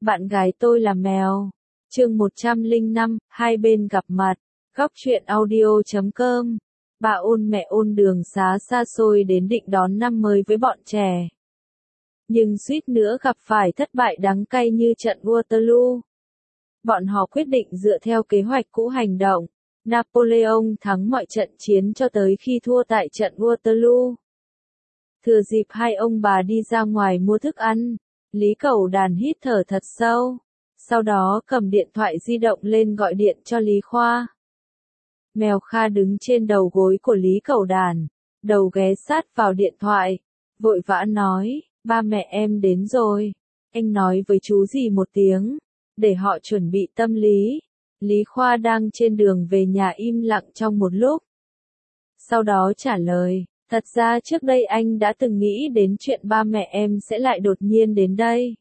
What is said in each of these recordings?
Bạn gái tôi là mèo. Chương 105, hai bên gặp mặt. Góc truyện audio.com. Bà ôn mẹ ôn đường xá xa xôi đến định đón năm mới với bọn trẻ. Nhưng suýt nữa gặp phải thất bại đắng cay như trận Waterloo. Bọn họ quyết định dựa theo kế hoạch cũ hành động. Napoleon thắng mọi trận chiến cho tới khi thua tại trận Waterloo. Thừa dịp hai ông bà đi ra ngoài mua thức ăn, Lý Cẩu Đàn hít thở thật sâu, sau đó cầm điện thoại di động lên gọi điện cho Lý Khoa. Mèo Kha đứng trên đầu gối của Lý Cẩu Đàn, đầu ghé sát vào điện thoại, vội vã nói, ba mẹ em đến rồi, anh nói với chú gì một tiếng, để họ chuẩn bị tâm lý. Lý Khoa đang trên đường về nhà im lặng trong một lúc. Sau đó trả lời, thật ra trước đây anh đã từng nghĩ đến chuyện ba mẹ em sẽ lại đột nhiên đến đây.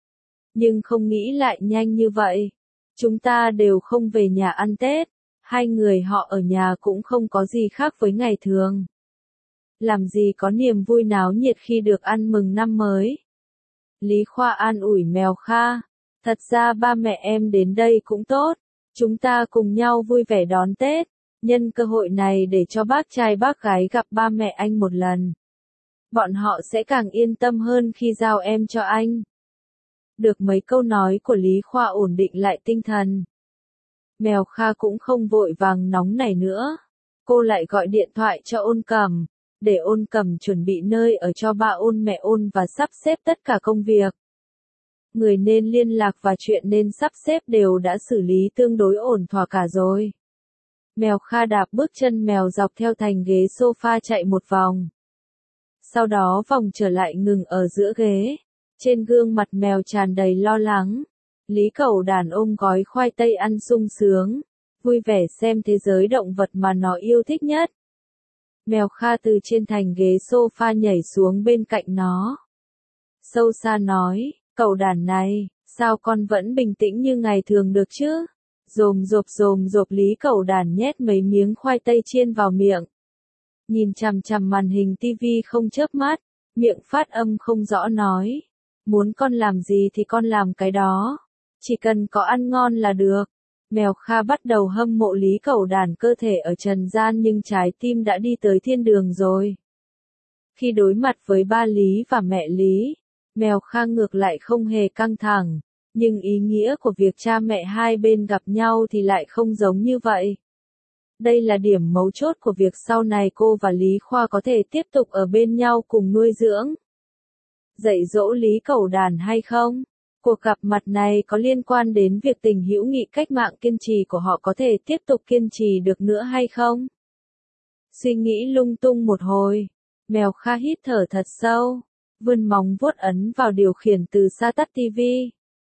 Nhưng không nghĩ lại nhanh như vậy. Chúng ta đều không về nhà ăn Tết, hai người họ ở nhà cũng không có gì khác với ngày thường. Làm gì có niềm vui náo nhiệt khi được ăn mừng năm mới. Lý Khoa an ủi Mèo Kha, thật ra ba mẹ em đến đây cũng tốt, chúng ta cùng nhau vui vẻ đón Tết. Nhân cơ hội này để cho bác trai bác gái gặp ba mẹ anh một lần. Bọn họ sẽ càng yên tâm hơn khi giao em cho anh. Được mấy câu nói của Lý Khoa ổn định lại tinh thần. Mèo Kha cũng không vội vàng nóng nảy nữa. Cô lại gọi điện thoại cho Ôn Cầm, để Ôn Cầm chuẩn bị nơi ở cho ba ôn mẹ ôn và sắp xếp tất cả công việc. Người nên liên lạc và chuyện nên sắp xếp đều đã xử lý tương đối ổn thỏa cả rồi. Mèo Kha đạp bước chân mèo dọc theo thành ghế sofa chạy một vòng. Sau đó vòng trở lại ngừng ở giữa ghế. Trên gương mặt mèo tràn đầy lo lắng. Lý Cẩu Đàn ôm gói khoai tây ăn sung sướng, vui vẻ xem thế giới động vật mà nó yêu thích nhất. Mèo Kha từ trên thành ghế sofa nhảy xuống bên cạnh nó. Sâu xa nói, Cẩu Đàn này, sao con vẫn bình tĩnh như ngày thường được chứ? Rồm rộp Lý Cẩu Đàn nhét mấy miếng khoai tây chiên vào miệng. Nhìn chằm chằm màn hình tivi không chớp mắt, miệng phát âm không rõ nói. Muốn con làm gì thì con làm cái đó. Chỉ cần có ăn ngon là được. Mèo Kha bắt đầu hâm mộ Lý Cẩu Đàn cơ thể ở trần gian nhưng trái tim đã đi tới thiên đường rồi. Khi đối mặt với ba Lý và mẹ Lý, Mèo Kha ngược lại không hề căng thẳng. Nhưng ý nghĩa của việc cha mẹ hai bên gặp nhau thì lại không giống như vậy. Đây là điểm mấu chốt của việc sau này cô và Lý Khoa có thể tiếp tục ở bên nhau cùng nuôi dưỡng. Dạy dỗ Lý Cẩu Đàn hay không? Cuộc gặp mặt này có liên quan đến việc tình hữu nghị cách mạng kiên trì của họ có thể tiếp tục kiên trì được nữa hay không? Suy nghĩ lung tung một hồi, Mèo Kha hít thở thật sâu, vươn móng vuốt ấn vào điều khiển từ xa tắt tivi.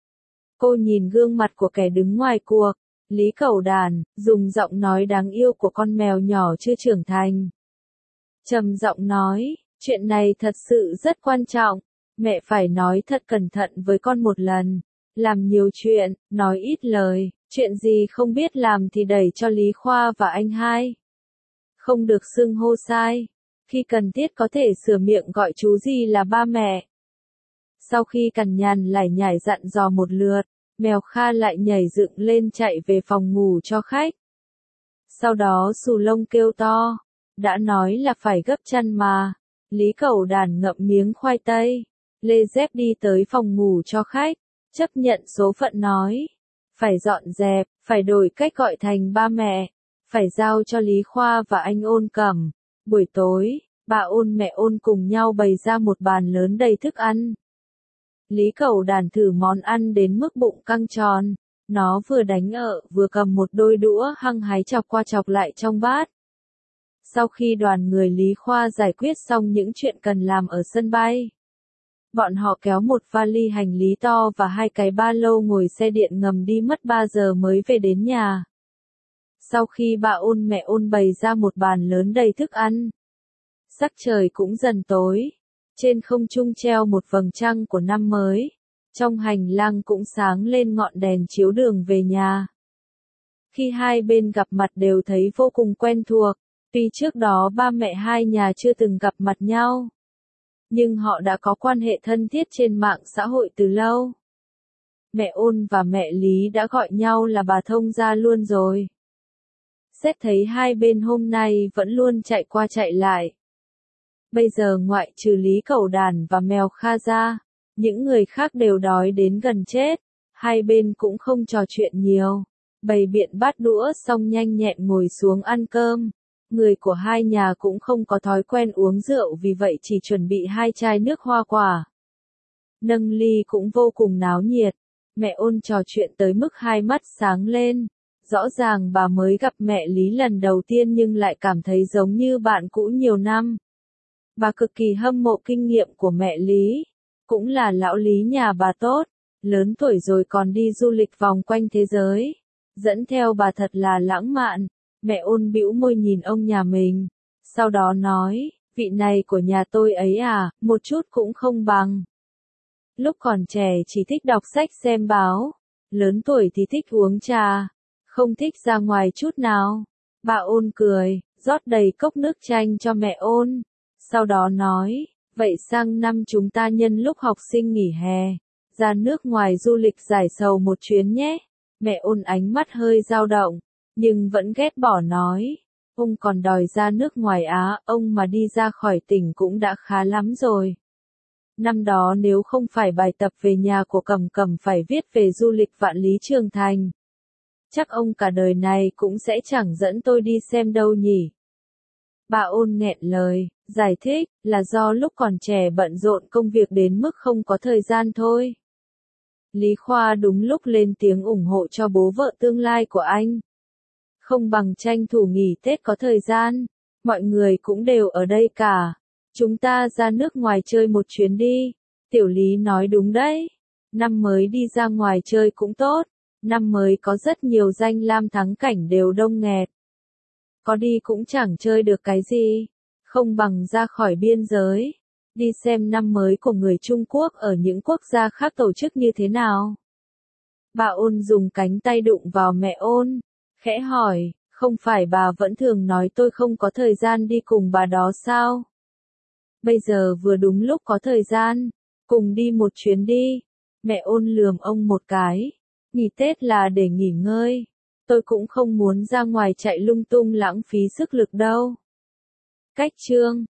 Cô nhìn gương mặt của kẻ đứng ngoài cuộc, Lý Cẩu Đàn, dùng giọng nói đáng yêu của con mèo nhỏ chưa trưởng thành. Trầm giọng nói, chuyện này thật sự rất quan trọng, mẹ phải nói thật cẩn thận với con một lần, làm nhiều chuyện, nói ít lời, chuyện gì không biết làm thì đẩy cho Lý Khoa và anh hai. Không được xưng hô sai, khi cần thiết có thể sửa miệng gọi chú gì là ba mẹ. Sau khi cằn nhằn lải nhải dặn dò một lượt, Mèo Kha lại nhảy dựng lên chạy về phòng ngủ cho khách. Sau đó xù lông kêu to, đã nói là phải gấp chăn mà. Lý Cẩu Đàn ngậm miếng khoai tây, lê dép đi tới phòng ngủ cho khách, chấp nhận số phận nói. Phải dọn dẹp, phải đổi cách gọi thành ba mẹ, phải giao cho Lý Khoa và anh Ôn Cầm. Buổi tối, bà ôn mẹ ôn cùng nhau bày ra một bàn lớn đầy thức ăn. Lý Cẩu Đàn thử món ăn đến mức bụng căng tròn, nó vừa đánh ợ vừa cầm một đôi đũa hăng hái chọc qua chọc lại trong bát. Sau khi đoàn người Lý Khoa giải quyết xong những chuyện cần làm ở sân bay, bọn họ kéo một vali hành lý to và hai cái ba lô ngồi xe điện ngầm đi mất 3 giờ mới về đến nhà. Sau khi bà ôn mẹ ôn bày ra một bàn lớn đầy thức ăn, sắc trời cũng dần tối. Trên không trung treo một vầng trăng của năm mới. Trong hành lang cũng sáng lên ngọn đèn chiếu đường về nhà. Khi hai bên gặp mặt đều thấy vô cùng quen thuộc. Tuy trước đó ba mẹ hai nhà chưa từng gặp mặt nhau, nhưng họ đã có quan hệ thân thiết trên mạng xã hội từ lâu. Mẹ Ôn và mẹ Lý đã gọi nhau là bà thông gia luôn rồi. Xét thấy hai bên hôm nay vẫn luôn chạy qua chạy lại. Bây giờ ngoại trừ Lý Cẩu Đản và Mèo Kha ra, những người khác đều đói đến gần chết, hai bên cũng không trò chuyện nhiều. Bày biện bát đũa xong nhanh nhẹn ngồi xuống ăn cơm. Người của hai nhà cũng không có thói quen uống rượu vì vậy chỉ chuẩn bị 2 chai nước hoa quả. Nâng ly cũng vô cùng náo nhiệt. Mẹ Ôn trò chuyện tới mức hai mắt sáng lên. Rõ ràng bà mới gặp mẹ Lý lần đầu tiên nhưng lại cảm thấy giống như bạn cũ nhiều năm. Bà cực kỳ hâm mộ kinh nghiệm của mẹ Lý. Cũng là lão Lý nhà bà tốt. Lớn tuổi rồi còn đi du lịch vòng quanh thế giới. Dẫn theo bà thật là lãng mạn. Mẹ Ôn bĩu môi nhìn ông nhà mình. Sau đó nói, vị này của nhà tôi ấy à, một chút cũng không bằng. Lúc còn trẻ chỉ thích đọc sách xem báo. Lớn tuổi thì thích uống trà. Không thích ra ngoài chút nào. Bà Ôn cười, rót đầy cốc nước chanh cho mẹ Ôn. Sau đó nói, vậy sang năm chúng ta nhân lúc học sinh nghỉ hè, ra nước ngoài du lịch giải sầu một chuyến nhé. Mẹ Ôn ánh mắt hơi dao động, nhưng vẫn ghét bỏ nói, ông còn đòi ra nước ngoài á, ông mà đi ra khỏi tỉnh cũng đã khá lắm rồi. Năm đó nếu không phải bài tập về nhà của Cẩm Cẩm phải viết về du lịch Vạn Lý Trường Thành, chắc ông cả đời này cũng sẽ chẳng dẫn tôi đi xem đâu nhỉ. Bà Ôn nghẹn lời, giải thích, là do lúc còn trẻ bận rộn công việc đến mức không có thời gian thôi. Lý Khoa đúng lúc lên tiếng ủng hộ cho bố vợ tương lai của anh. Không bằng tranh thủ nghỉ Tết có thời gian, mọi người cũng đều ở đây cả. Chúng ta ra nước ngoài chơi một chuyến đi. Tiểu Lý nói đúng đấy. Năm mới đi ra ngoài chơi cũng tốt. Năm mới có rất nhiều danh lam thắng cảnh đều đông nghẹt. Có đi cũng chẳng chơi được cái gì. Không bằng ra khỏi biên giới. Đi xem năm mới của người Trung Quốc ở những quốc gia khác tổ chức như thế nào. Bà Ôn dùng cánh tay đụng vào mẹ Ôn. Khẽ hỏi, không phải bà vẫn thường nói tôi không có thời gian đi cùng bà đó sao? Bây giờ vừa đúng lúc có thời gian. Cùng đi một chuyến đi. Mẹ Ôn lườm ông một cái. Nghỉ Tết là để nghỉ ngơi. Tôi cũng không muốn ra ngoài chạy lung tung lãng phí sức lực đâu. Cách chương